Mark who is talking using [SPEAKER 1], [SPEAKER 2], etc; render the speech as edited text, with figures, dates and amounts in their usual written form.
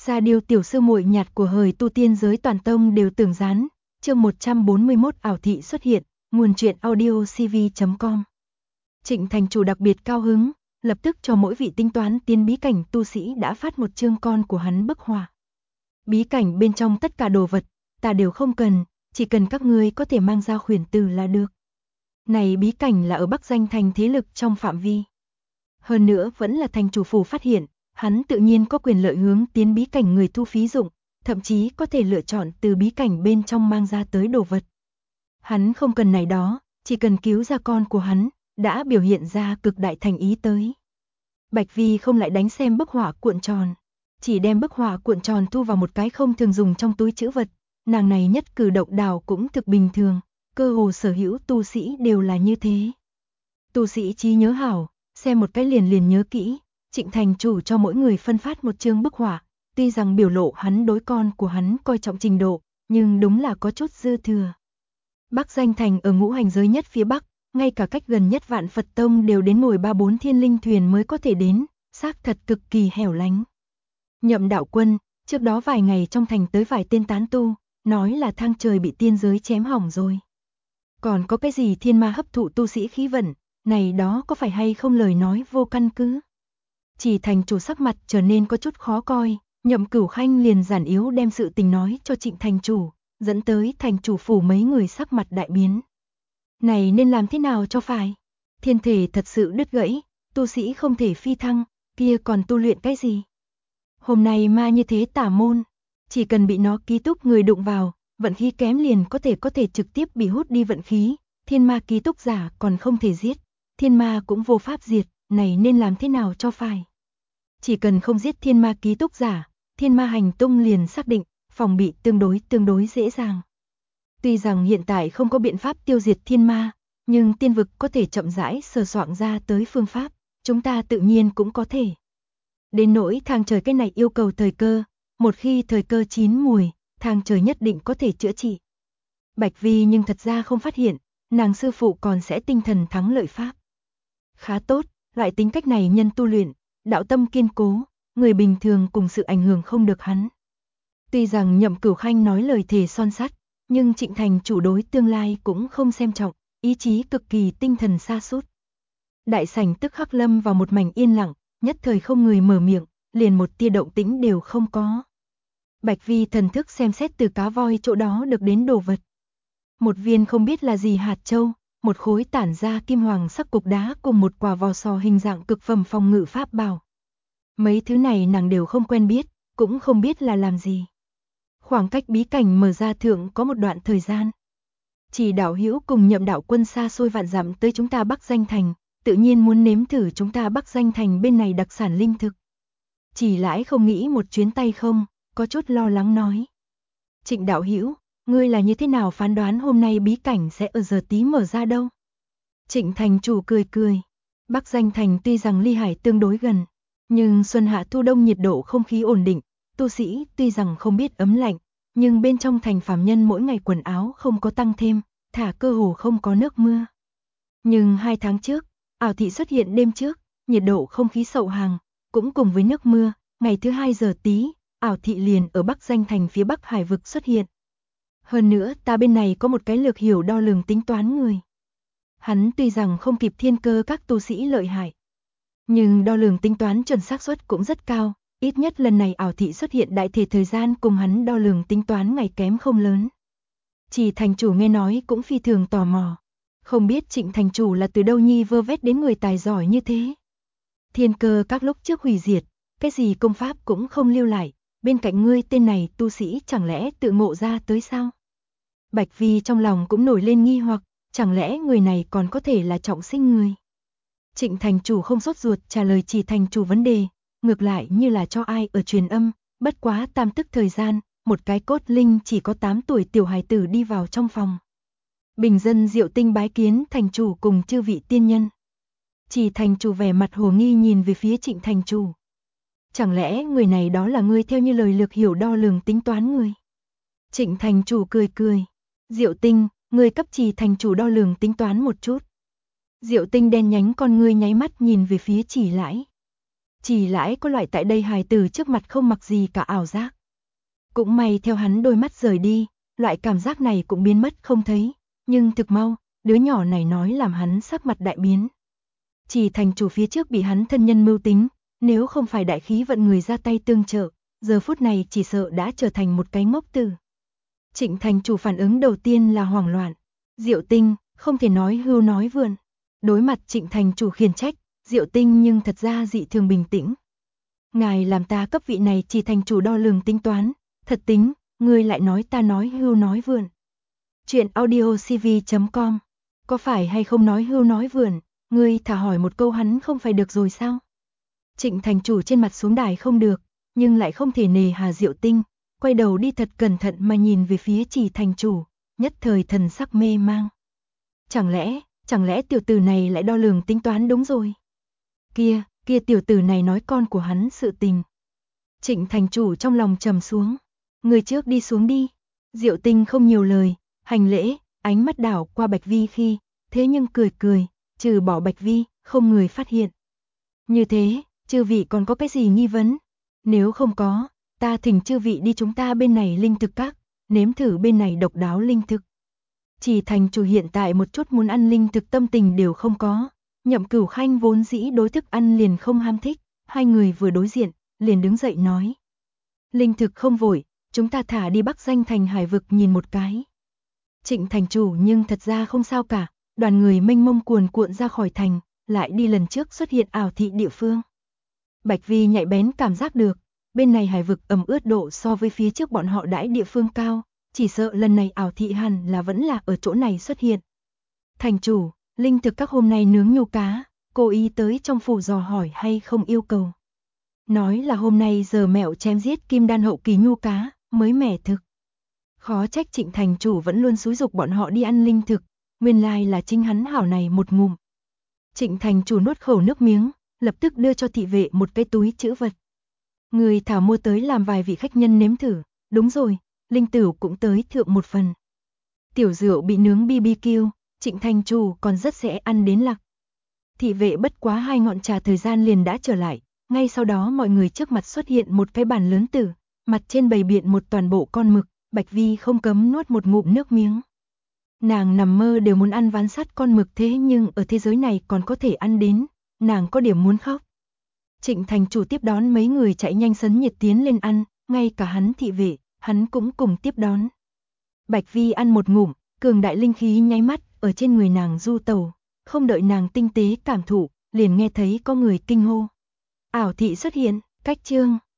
[SPEAKER 1] Sa Điêu tiểu sư muội nhạt của hời tu tiên giới toàn tông đều tường dán, chương 141 ảo thị xuất hiện, nguồn truyện audio cv.com. Trịnh thành chủ đặc biệt cao hứng, lập tức cho mỗi vị tính toán tiên bí cảnh tu sĩ đã phát một chương con của hắn bức họa. Bí cảnh bên trong tất cả đồ vật, ta đều không cần, chỉ cần các ngươi có thể mang ra khuyển từ là được. Này bí cảnh là ở Bắc Danh Thành thế lực trong phạm vi. Hơn nữa vẫn là thành chủ phủ phát hiện, hắn tự nhiên có quyền lợi hướng tiến bí cảnh người thu phí dụng, thậm chí có thể lựa chọn từ bí cảnh bên trong mang ra tới đồ vật. Hắn không cần này đó, chỉ cần cứu ra con của hắn, đã biểu hiện ra cực đại thành ý tới. Bạch Vi không lại đánh xem bức họa cuộn tròn, chỉ đem bức họa cuộn tròn thu vào một cái không thường dùng trong túi trữ vật, nàng này nhất cử động đào cũng thực bình thường, cơ hồ sở hữu tu sĩ đều là như thế. Tu sĩ trí nhớ hảo, xem một cái liền nhớ kỹ. Trịnh thành chủ cho mỗi người phân phát một chương bức họa, tuy rằng biểu lộ hắn đối con của hắn coi trọng trình độ, nhưng đúng là có chút dư thừa. Bắc Danh Thành ở ngũ hành giới nhất phía Bắc, ngay cả cách gần nhất Vạn Phật Tông đều đến ngồi 3-4 thiên linh thuyền mới có thể đến, xác thật cực kỳ hẻo lánh. Nhậm đạo quân, trước đó vài ngày trong thành tới vài tên tán tu, nói là thang trời bị tiên giới chém hỏng rồi. Còn có cái gì thiên ma hấp thụ tu sĩ khí vận, này đó có phải hay không lời nói vô căn cứ. Chỉ thành chủ sắc mặt trở nên có chút khó coi, Nhậm Cửu Khanh liền giản yếu đem sự tình nói cho Trịnh thành chủ, dẫn tới thành chủ phủ mấy người sắc mặt đại biến. Này nên làm thế nào cho phải? Thiên thể thật sự đứt gãy, tu sĩ không thể phi thăng, kia còn tu luyện cái gì? Hôm nay ma như thế tả môn, chỉ cần bị nó ký túc người đụng vào, vận khí kém liền có thể trực tiếp bị hút đi vận khí, thiên ma ký túc giả còn không thể giết, thiên ma cũng vô pháp diệt, này nên làm thế nào cho phải? Chỉ cần không giết thiên ma ký túc giả, thiên ma hành tung liền xác định, phòng bị tương đối dễ dàng. Tuy rằng hiện tại không có biện pháp tiêu diệt thiên ma, nhưng tiên vực có thể chậm rãi sờ soạn ra tới phương pháp, chúng ta tự nhiên cũng có thể. Đến nỗi thang trời cái này yêu cầu thời cơ, một khi thời cơ chín mùi, thang trời nhất định có thể chữa trị. Bạch Vi nhưng thật ra không phát hiện, nàng sư phụ còn sẽ tinh thần thắng lợi pháp. Khá tốt, loại tính cách này nhân tu luyện, đạo tâm kiên cố, người bình thường cùng sự ảnh hưởng không được hắn. Tuy rằng Nhậm Cửu Khanh nói lời thề son sắt, nhưng Trịnh thành chủ đối tương lai cũng không xem trọng, ý chí cực kỳ tinh thần sa sút. Đại sảnh tức khắc lâm vào một mảnh yên lặng, nhất thời không người mở miệng, liền một tia động tĩnh đều không có. Bạch Vi thần thức xem xét từ cá voi chỗ đó được đến đồ vật. Một viên không biết là gì hạt châu, một khối tản ra kim hoàng sắc cục đá cùng một quả vò sò hình dạng cực phẩm phòng ngự pháp bảo. Mấy thứ này nàng đều không quen biết, cũng không biết là làm gì. Khoảng cách bí cảnh mở ra thượng có một đoạn thời gian. Chỉ đạo hữu cùng Nhậm đạo quân xa xôi vạn dặm tới chúng ta Bắc Danh Thành, tự nhiên muốn nếm thử chúng ta Bắc Danh Thành bên này đặc sản linh thực. Chỉ lãi không nghĩ một chuyến tay không, có chút lo lắng nói. Trịnh đạo hữu, ngươi là như thế nào phán đoán hôm nay bí cảnh sẽ ở giờ tí mở ra đâu? Trịnh thành chủ cười. Bắc Danh Thành tuy rằng ly hải tương đối gần, nhưng xuân hạ thu đông nhiệt độ không khí ổn định, tu sĩ tuy rằng không biết ấm lạnh, nhưng bên trong thành phàm nhân mỗi ngày quần áo không có tăng thêm, thả cơ hồ không có nước mưa. Nhưng 2 tháng trước, ảo thị xuất hiện đêm trước, nhiệt độ không khí sậu hàng, cũng cùng với nước mưa, ngày thứ 2 giờ tí, ảo thị liền ở Bắc Danh Thành phía Bắc hải vực xuất hiện. Hơn nữa ta bên này có một cái lược hiểu đo lường tính toán người. Hắn tuy rằng không kịp thiên cơ các tu sĩ lợi hại, nhưng đo lường tính toán chuẩn xác suất cũng rất cao, ít nhất lần này ảo thị xuất hiện đại thể thời gian cùng hắn đo lường tính toán ngày kém không lớn. Chỉ thành chủ nghe nói cũng phi thường tò mò, không biết Trịnh thành chủ là từ đâu nhi vơ vét đến người tài giỏi như thế. Thiên cơ các lúc trước hủy diệt, cái gì công pháp cũng không lưu lại, bên cạnh ngươi tên này tu sĩ chẳng lẽ tự ngộ ra tới sao? Bạch Vi trong lòng cũng nổi lên nghi hoặc, chẳng lẽ người này còn có thể là trọng sinh người? Trịnh thành chủ không sốt ruột trả lời chỉ thành chủ vấn đề, ngược lại như là cho ai ở truyền âm, bất quá tam tức thời gian, một cái cốt linh chỉ có 8 tuổi tiểu hài tử đi vào trong phòng. Bình dân Diệu Tinh bái kiến thành chủ cùng chư vị tiên nhân. Chỉ thành chủ vẻ mặt hồ nghi nhìn về phía Trịnh thành chủ. Chẳng lẽ người này đó là ngươi theo như lời lược hiểu đo lường tính toán người? Trịnh thành chủ cười. Diệu Tinh, ngươi cấp Trì thành chủ đo lường tính toán một chút. Diệu Tinh đen nhánh con ngươi nháy mắt nhìn về phía Chỉ Lãi. Chỉ lãi có loại tại đây hài tử trước mặt không mặc gì cả ảo giác. Cũng may theo hắn đôi mắt rời đi, loại cảm giác này cũng biến mất không thấy, nhưng thực mau, đứa nhỏ này nói làm hắn sắc mặt đại biến. Chỉ thành chủ phía trước bị hắn thân nhân mưu tính, nếu không phải đại khí vận người ra tay tương trợ, giờ phút này chỉ sợ đã trở thành một cái ngốc tử. Trịnh thành chủ phản ứng đầu tiên là hoảng loạn. Diệu Tinh, không thể nói hưu nói vượn. Đối mặt Trịnh thành chủ khiển trách, Diệu Tinh nhưng thật ra dị thường bình tĩnh. Ngài làm ta cấp vị này chỉ thành chủ đo lường tính toán, thật tính, ngươi lại nói ta nói hưu nói vượn. Chuyện audiocv.com. Có phải hay không nói hưu nói vượn, ngươi thả hỏi một câu hắn không phải được rồi sao? Trịnh thành chủ trên mặt xuống đài không được, nhưng lại không thể nề hà Diệu Tinh, quay đầu đi thật cẩn thận mà nhìn về phía Chỉ thành chủ, nhất thời thần sắc mê mang. Chẳng lẽ tiểu tử này lại đo lường tính toán đúng rồi? Kia tiểu tử này nói con của hắn sự tình. Trịnh thành chủ trong lòng trầm xuống, người trước đi xuống đi. Diệu Tinh không nhiều lời, hành lễ, ánh mắt đảo qua Bạch Vi khi, thế nhưng cười, trừ bỏ Bạch Vi, không người phát hiện. Như thế, chư vị còn có cái gì nghi vấn? Nếu không có, ta thỉnh chư vị đi chúng ta bên này linh thực các, nếm thử bên này độc đáo linh thực. Chỉ thành chủ hiện tại một chút muốn ăn linh thực tâm tình đều không có. Nhậm Cửu Khanh vốn dĩ đối thức ăn liền không ham thích, hai người vừa đối diện, liền đứng dậy nói. Linh thực không vội, chúng ta thả đi Bắc Danh thành hải vực nhìn một cái. Trịnh thành chủ nhưng thật ra không sao cả, đoàn người mênh mông cuồn cuộn ra khỏi thành, lại đi lần trước xuất hiện ảo thị địa phương. Bạch Vi nhạy bén cảm giác được, bên này hải vực ẩm ướt độ so với phía trước bọn họ đãi địa phương cao, chỉ sợ lần này ảo thị hẳn là vẫn là ở chỗ này xuất hiện. Thành chủ, linh thực các hôm nay nướng nhô cá, cô ý tới trong phủ dò hỏi hay không yêu cầu. Nói là hôm nay giờ mẹo chém giết kim đan hậu kỳ nhô cá, mới mẻ thực. Khó trách Trịnh thành chủ vẫn luôn xúi giục bọn họ đi ăn linh thực, nguyên lai là chính hắn hảo này một ngụm. Trịnh thành chủ nuốt khẩu nước miếng, lập tức đưa cho thị vệ một cái túi trữ vật. Người thảo mua tới làm vài vị khách nhân nếm thử, đúng rồi, linh tửu cũng tới thượng một phần. Tiểu rượu bị nướng BBQ, Trịnh thành chủ còn rất dễ ăn đến lạc. Thị vệ bất quá 2 ngọn trà thời gian liền đã trở lại, ngay sau đó mọi người trước mặt xuất hiện một cái bàn lớn tử, mặt trên bày biện một toàn bộ con mực, Bạch Vi không cấm nuốt một ngụm nước miếng. Nàng nằm mơ đều muốn ăn ván sắt con mực thế nhưng ở thế giới này còn có thể ăn đến, nàng có điểm muốn khóc. Trịnh thành chủ tiếp đón mấy người chạy nhanh sấn nhiệt tiến lên ăn, ngay cả hắn thị vệ, hắn cũng cùng tiếp đón. Bạch Vi ăn một ngụm, cường đại linh khí nháy mắt ở trên người nàng du tẩu, không đợi nàng tinh tế cảm thụ, liền nghe thấy có người kinh hô. Ảo thị xuất hiện, cách chương